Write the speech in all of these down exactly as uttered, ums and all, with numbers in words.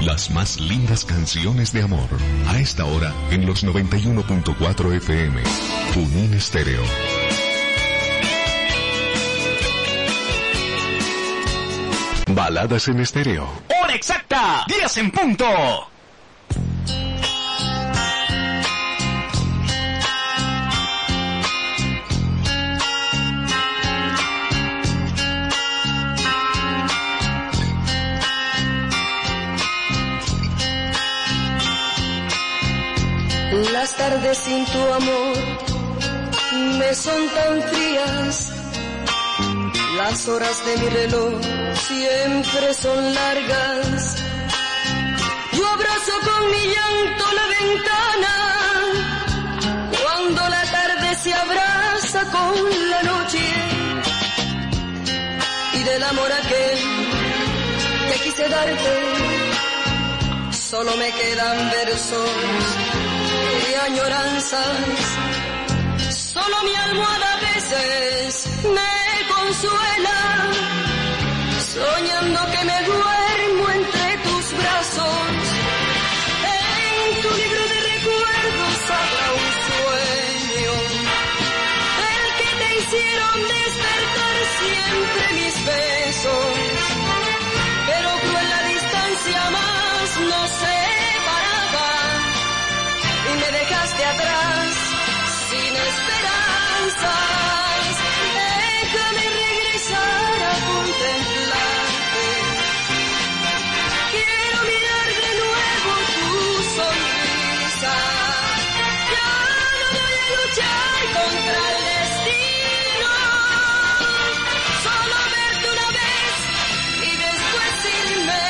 Las más lindas canciones de amor. A esta hora en los noventa y uno punto cuatro F M. Junín Estéreo. Baladas en estéreo. Hora exacta, diez en punto. Las tardes sin tu amor me son tan frías, las horas de mi reloj siempre son largas. Yo abrazo con mi llanto la ventana, cuando la tarde se abraza con la noche, y del amor aquel que quise darte, solo me quedan versos y añoranzas. Solo mi almohada a veces me consuela, soñando que me duermo entre tus brazos. En tu libro de recuerdos habla un sueño, el que te hicieron despertar siempre mis besos, pero cruel la distancia más nos separaba y me dejaste atrás sin esperanzas. Déjame regresar a contemplarte. Quiero mirar de nuevo tu sonrisa. Ya no voy a luchar contra el destino, solo verte una vez y después irme.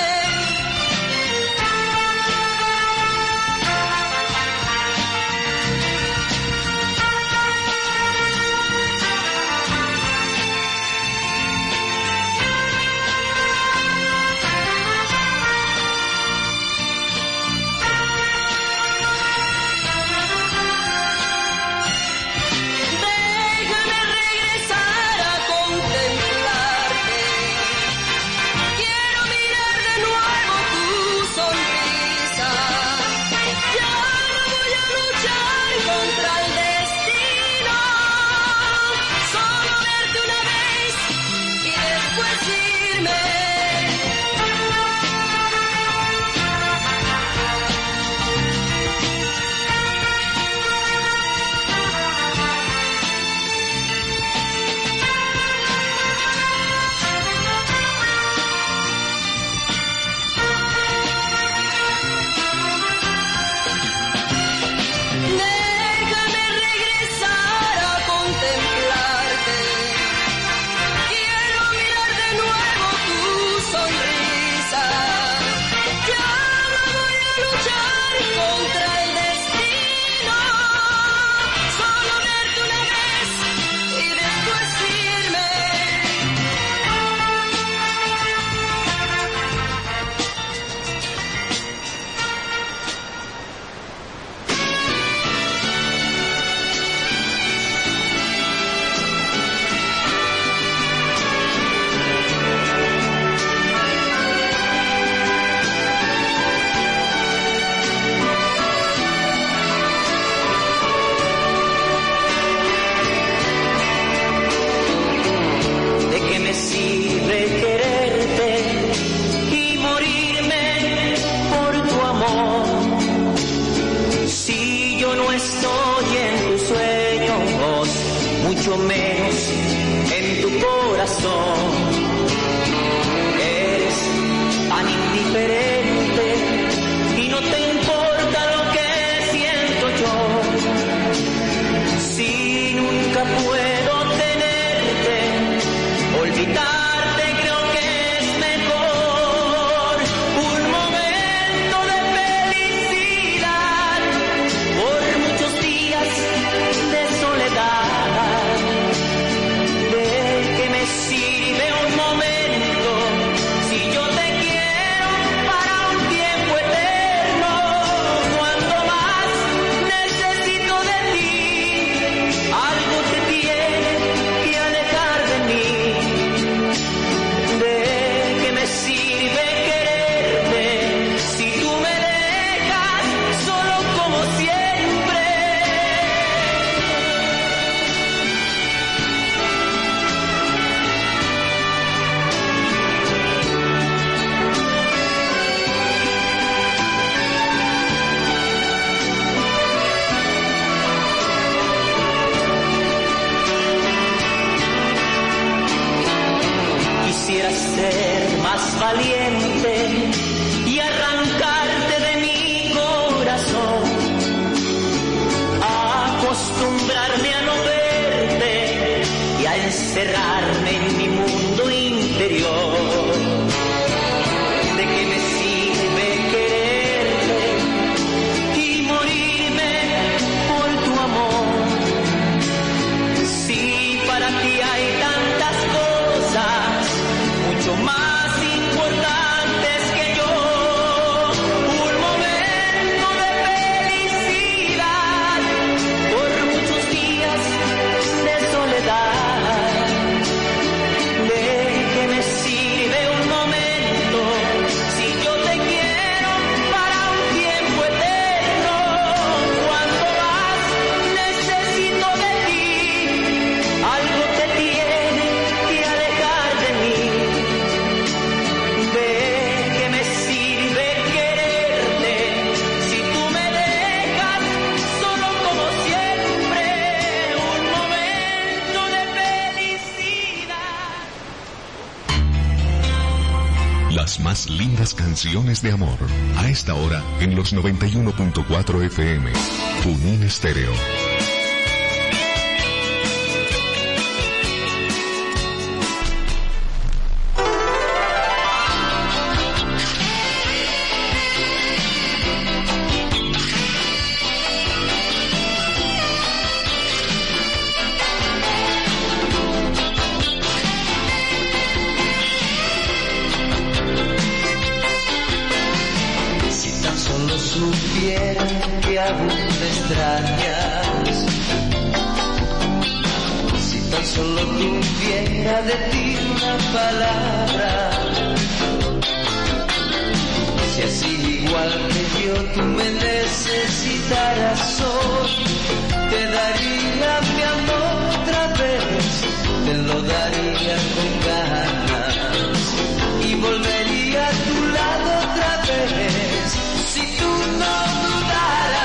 Por muchos días de soledad valiente y arrancarte de mi corazón, a acostumbrarme a no verte y a encerrarme en mi mundo interior. ¿De qué me sirve quererte y morirme por tu amor? Si para ti hay tantas cosas mucho más importantes que yo, un momento de felicidad por muchos días de soledad. ¿De qué me sirve un momento si yo te quiero para un tiempo eterno? Cuando vas necesito de ti, algo te tiene que alejar de mí. ¿De qué me sirve quererte si tú me dejas solo como siempre? Un momento de felicidad. Las más lindas canciones de amor. A esta hora en los noventa y uno punto cuatro F M. Junín Estéreo. Si tan solo supieran que aún me extrañas, si tan solo tuviera de ti una palabra, si así igual que yo tú me necesitaras hoy, te daría mi amor otra vez, te lo daría con ganas y volvería a tu lado otra vez, si tú no dudaras.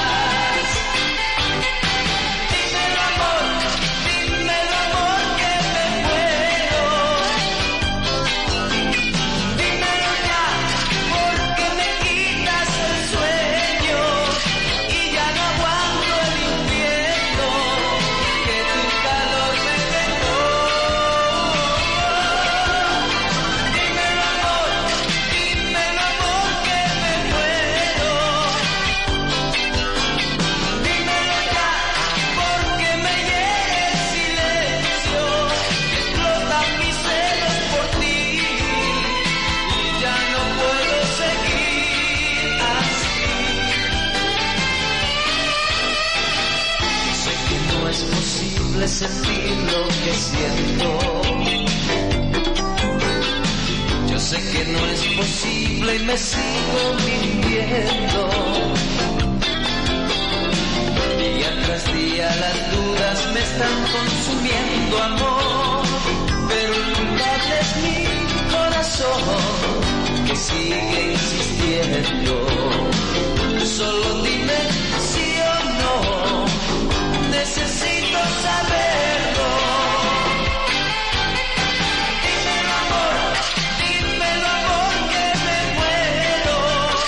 Dímelo amor, dímelo amor que me muero. Dímelo ya, porque me quitas el sueño y ya no aguanto el infierno que tu calor me dejó. Dímelo amor, dímelo amor que me muero. Dímelo ya, porque me hiere el silencio, explotan mis celos por ti y ya no puedo seguir así. Sé que no es posible sentir lo que siento. Yo sé que no es posible y me sigo mintiendo. Día tras día las dudas me están consumiendo, amor, pero el culpable es mi corazón que sigue insistiendo. Solo dime sí o no, necesito saberlo. Dímelo amor, dímelo amor que me muero.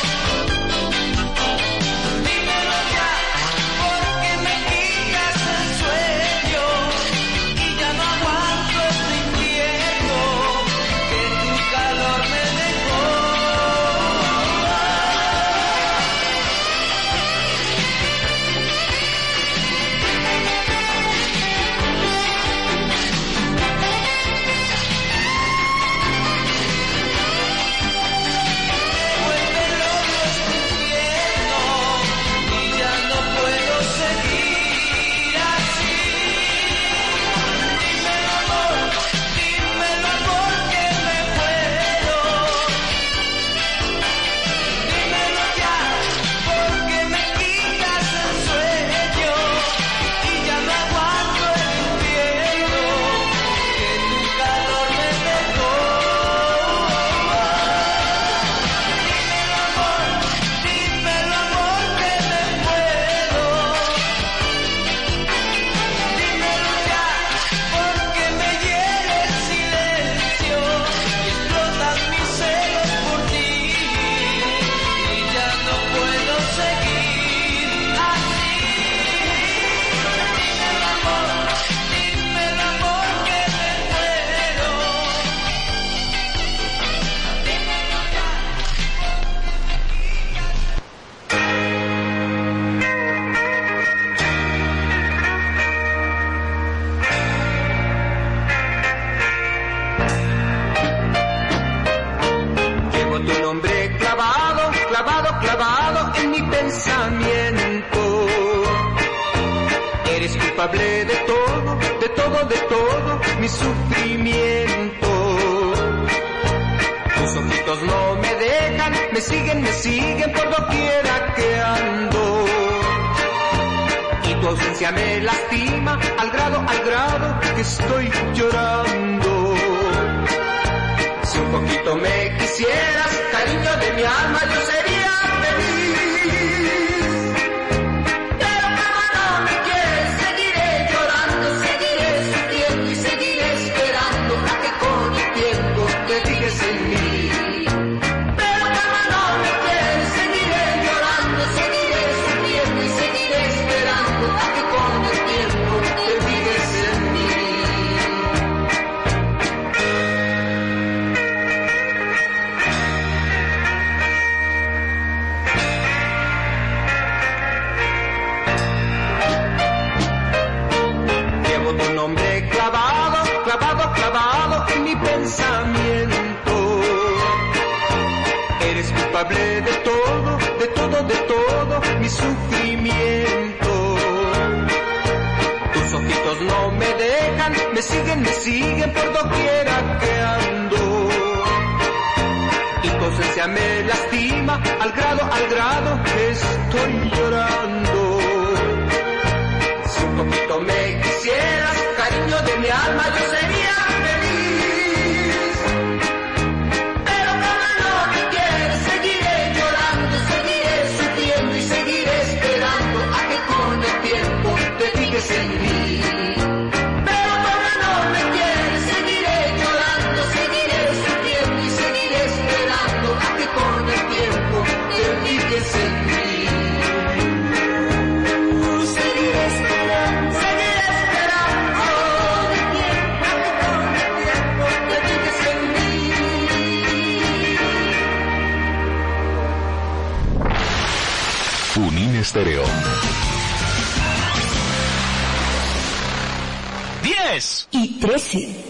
Dímelo ya, porque me quitas el sueño y ya no aguanto este infierno que tu calor me dejó. Llevo tu nombre clavado, clavado, clavado en mi pensamiento. Eres culpable de todo, de todo, de todo mi sufrimiento. Tus ojitos no me dejan, me siguen, me siguen por doquiera que ando. Y tu ausencia me lastima al grado, al grado que estoy llorando. Si un poquito me quisieras, cariño de mi alma, yo sería feliz. Pero como no me quieres, seguiré llorando, seguiré sufriendo y seguiré esperando a que con el tiempo te fijes en mí. Pero como no me quieres, seguiré llorando, seguiré sufriendo y seguiré esperando a que con el tiempo te fijes en mí. Tu nombre clavado, clavado, clavado en mi pensamiento. Eres culpable de todo, de todo, de todo mi sufrimiento. Tus ojitos no me dejan, me siguen, me siguen por doquiera que ando. Y tu ausencia me lastima al grado, al grado que estoy llorando. Si un poquito me quisieras, cariño de mi alma, yo sería feliz. Pero como no me quieres, seguiré llorando, seguiré sufriendo y seguiré esperando a que con el tiempo te fijes en mí. Pero como no me quieres, seguiré llorando, seguiré sufriendo y seguiré esperando a que con el tiempo te fijes en mí. Junín Estéreo. diez y trece.